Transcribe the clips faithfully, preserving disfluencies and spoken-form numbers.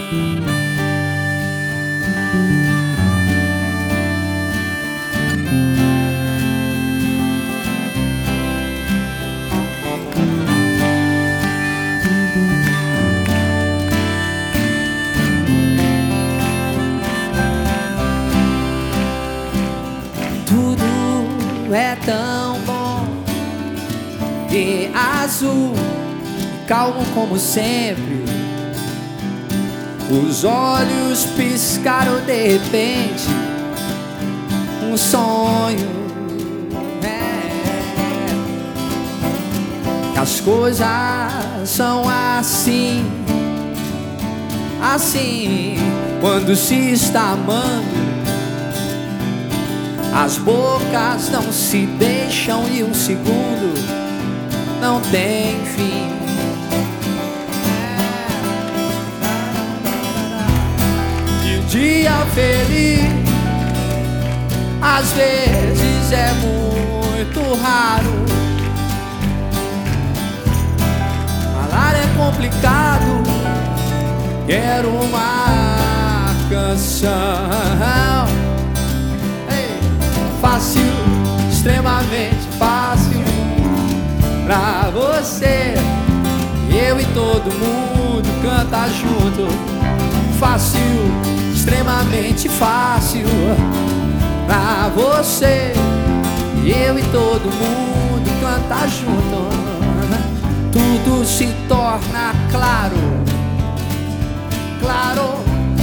Tudo é tão bom e azul e calmo como sempre. Os olhos piscaram de repente, um sonho. É, as coisas são assim, assim, quando se está amando. As bocas não se deixam e um segundo não tem fim. E um dia feliz às vezes é muito raro. Falar é complicado, quero uma canção. Fácil, extremamente fácil pra você. Eu e todo mundo canta junto. Fácil, extremamente fácil pra você. Eu e todo mundo canta junto. Tudo se torna claro, claro,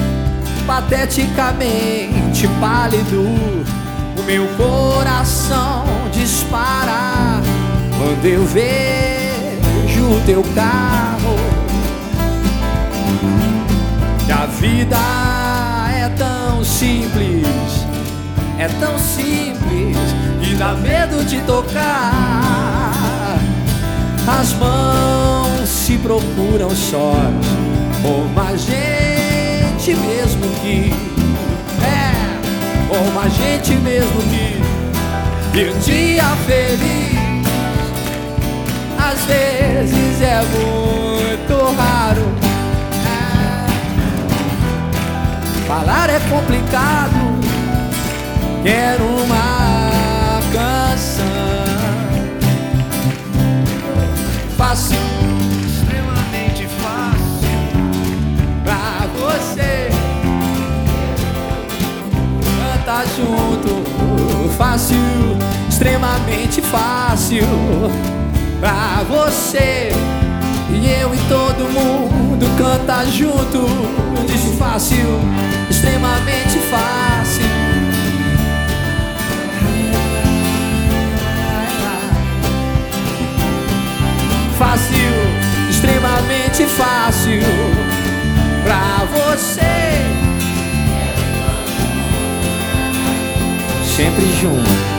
pateticamente pálido. O meu coração dispara quando eu vejo teu carro. E a vida é tão simples, é tão simples, e dá medo de tocar. As mãos se procuram sós, como a gente mesmo que é. Como a gente mesmo que. E um dia feliz às vezes é muito raro. É. Falar é complicado, quero uma canção. Fácil, extremamente fácil pra você. Tá junto, fácil, extremamente fácil pra você. E eu e todo mundo canta junto. Diz fácil, extremamente fácil. Fácil, extremamente fácil pra você. Sempre junto.